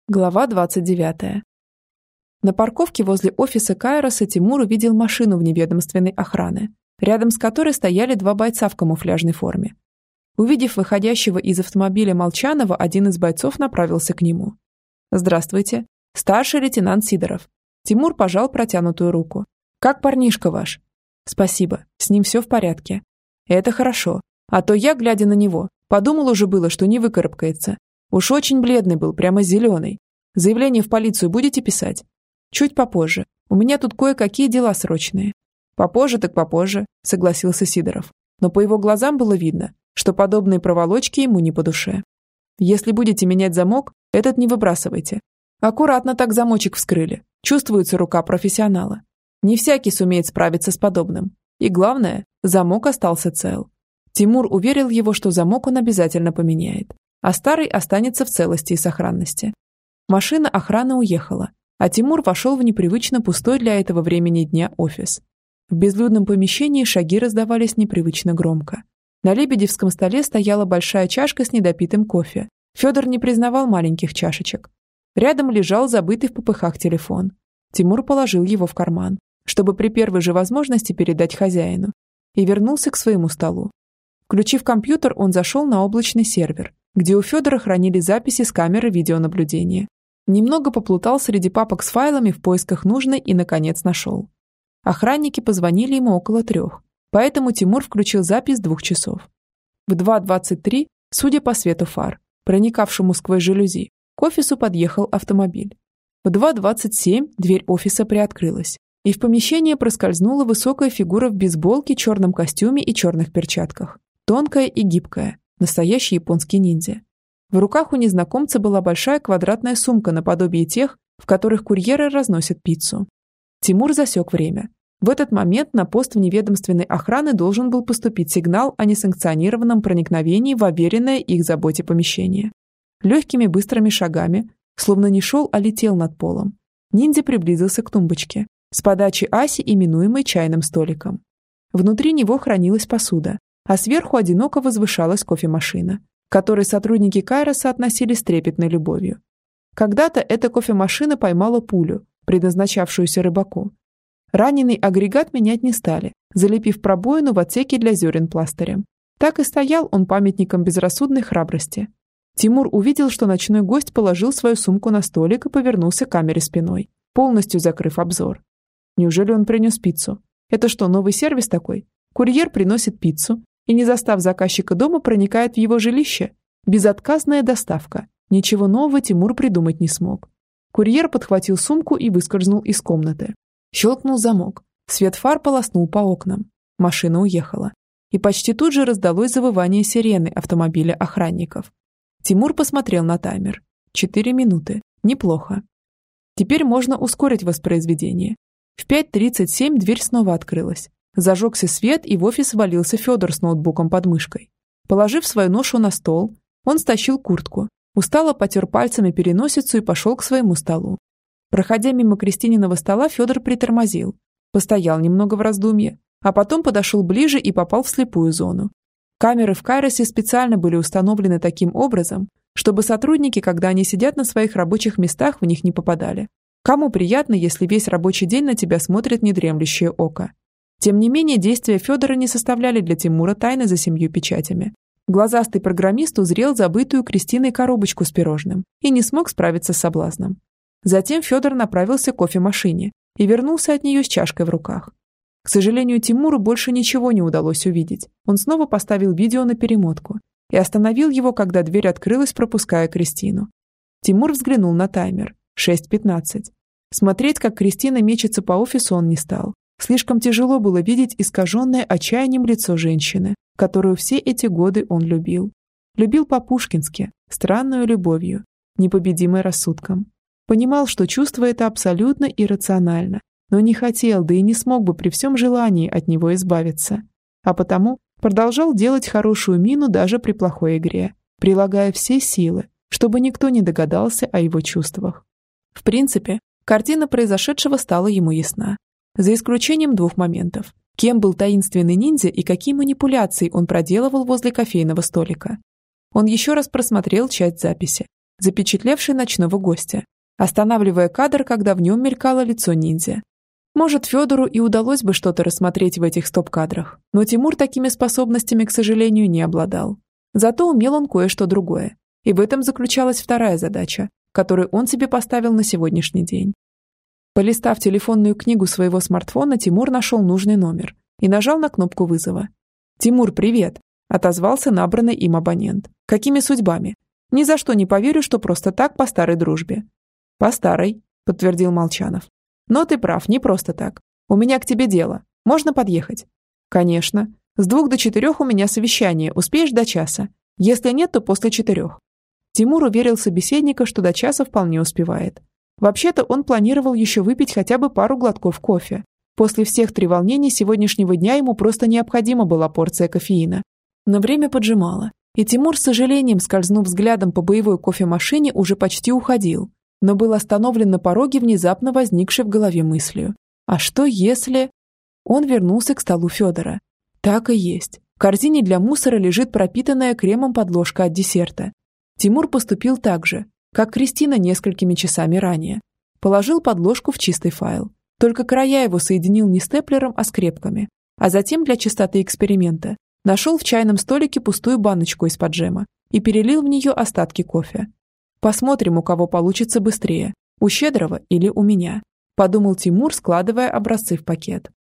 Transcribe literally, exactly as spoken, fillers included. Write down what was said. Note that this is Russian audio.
Глава двадцать девятая. На парковке возле офиса Кайроса Тимур увидел машину вневедомственной охраны, рядом с которой стояли два бойца в камуфляжной форме. Увидев выходящего из автомобиля Молчанова, один из бойцов направился к нему. «Здравствуйте. Старший лейтенант Сидоров». Тимур пожал протянутую руку. «Как парнишка ваш?» «Спасибо. С ним все в порядке». «Это хорошо. А то я, глядя на него, подумал уже было, что не выкарабкается. Уж очень бледный был, прямо зеленый. Заявление в полицию будете писать?» «Чуть попозже. У меня тут кое-какие дела срочные». «Попозже так попозже», — согласился Сидоров. Но по его глазам было видно, что подобные проволочки ему не по душе. «Если будете менять замок, этот не выбрасывайте. Аккуратно так замочек вскрыли. Чувствуется рука профессионала. Не всякий сумеет справиться с подобным. И главное, замок остался цел». Тимур уверил его, что замок он обязательно поменяет, а старый останется в целости и сохранности. Машина охраны уехала, а Тимур вошел в непривычно пустой для этого времени дня офис. В безлюдном помещении шаги раздавались непривычно громко. На лебедевском столе стояла большая чашка с недопитым кофе. Федор не признавал маленьких чашечек. Рядом лежал забытый в попыхах телефон. Тимур положил его в карман, чтобы при первой же возможности передать хозяину, и вернулся к своему столу. Включив компьютер, он зашел на облачный сервер, где у Федора хранили записи с камеры видеонаблюдения. Немного поплутал среди папок с файлами в поисках нужной и, наконец, нашел. Охранники позвонили ему около трех, поэтому Тимур включил запись двух часов. В два двадцать три, судя по свету фар, проникавшему сквозь жалюзи, к офису подъехал автомобиль. В два двадцать семь дверь офиса приоткрылась, и в помещение проскользнула высокая фигура в бейсболке, черном костюме и черных перчатках. Тонкая и гибкая, настоящий японский ниндзя. В руках у незнакомца была большая квадратная сумка наподобие тех, в которых курьеры разносят пиццу. Тимур засек время. В этот момент на пост вневедомственной охраны должен был поступить сигнал о несанкционированном проникновении в уверенное их заботе помещение. Легкими быстрыми шагами, словно не шел, а летел над полом, ниндзя приблизился к тумбочке, с подачи Аси, именуемой чайным столиком. Внутри него хранилась посуда, а сверху одиноко возвышалась кофемашина, к которой сотрудники Кайроса относились с трепетной любовью. Когда-то эта кофемашина поймала пулю, предназначавшуюся рыбаку. Раненый агрегат менять не стали, залепив пробоину в отсеке для зерен пластырем. Так и стоял он памятником безрассудной храбрости. Тимур увидел, что ночной гость положил свою сумку на столик и повернулся к камере спиной, полностью закрыв обзор. Неужели он принес пиццу? Это что, новый сервис такой? Курьер приносит пиццу и, не застав заказчика дома, проникает в его жилище. Безотказная доставка. Ничего нового Тимур придумать не смог. Курьер подхватил сумку и выскользнул из комнаты. Щелкнул замок. Свет фар полоснул по окнам. Машина уехала. И почти тут же раздалось завывание сирены автомобиля охранников. Тимур посмотрел на таймер. Четыре минуты. Неплохо. Теперь можно ускорить воспроизведение. В пять тридцать семь дверь снова открылась. Зажегся свет, и в офис ввалился Федор с ноутбуком под мышкой. Положив свою ношу на стол, он стащил куртку, устало потер пальцами переносицу и пошел к своему столу. Проходя мимо Кристининого стола, Федор притормозил, постоял немного в раздумье, а потом подошел ближе и попал в слепую зону. Камеры в Кайросе специально были установлены таким образом, чтобы сотрудники, когда они сидят на своих рабочих местах, в них не попадали. Кому приятно, если весь рабочий день на тебя смотрит недремлющее око? Тем не менее, действия Федора не составляли для Тимура тайны за семью печатями. Глазастый программист узрел забытую Кристиной коробочку с пирожным и не смог справиться с соблазном. Затем Федор направился к кофемашине и вернулся от нее с чашкой в руках. К сожалению, Тимуру больше ничего не удалось увидеть. Он снова поставил видео на перемотку и остановил его, когда дверь открылась, пропуская Кристину. Тимур взглянул на таймер. шесть пятнадцать. Смотреть, как Кристина мечется по офису, он не стал. Слишком тяжело было видеть искаженное отчаянием лицо женщины, которую все эти годы он любил. Любил по-пушкински, странную любовью, непобедимой рассудком. Понимал, что чувство это абсолютно иррационально, но не хотел, да и не смог бы при всем желании от него избавиться. А потому продолжал делать хорошую мину даже при плохой игре, прилагая все силы, чтобы никто не догадался о его чувствах. В принципе, картина произошедшего стала ему ясна. За исключением двух моментов. Кем был таинственный ниндзя и какие манипуляции он проделывал возле кофейного столика. Он еще раз просмотрел часть записи, запечатлевший ночного гостя, останавливая кадр, когда в нем мелькало лицо ниндзя. Может, Федору и удалось бы что-то рассмотреть в этих стоп-кадрах, но Тимур такими способностями, к сожалению, не обладал. Зато умел он кое-что другое. И в этом заключалась вторая задача, которую он себе поставил на сегодняшний день. Полистав телефонную книгу своего смартфона, Тимур нашел нужный номер и нажал на кнопку вызова. «Тимур, привет!» – отозвался набранный им абонент. «Какими судьбами? Ни за что не поверю, что просто так по старой дружбе». «По старой», – подтвердил Молчанов. «Но ты прав, не просто так. У меня к тебе дело. Можно подъехать?» «Конечно. С двух до четырех у меня совещание. Успеешь до часа? Если нет, то после четырех». Тимур уверил собеседника, что до часа вполне успевает. Вообще-то он планировал еще выпить хотя бы пару глотков кофе. После всех треволнений сегодняшнего дня ему просто необходима была порция кофеина. Но время поджимало, и Тимур, с сожалением скользнув взглядом по боевой кофемашине, уже почти уходил, но был остановлен на пороге внезапно возникшей в голове мыслью. А что если... Он вернулся к столу Федора. Так и есть. В корзине для мусора лежит пропитанная кремом подложка от десерта. Тимур поступил так же, как Кристина несколькими часами ранее. Положил подложку в чистый файл. Только края его соединил не степлером, а скрепками. А затем для чистоты эксперимента нашел в чайном столике пустую баночку из-под джема и перелил в нее остатки кофе. Посмотрим, у кого получится быстрее, у Щедрого или у меня, подумал Тимур, складывая образцы в пакет.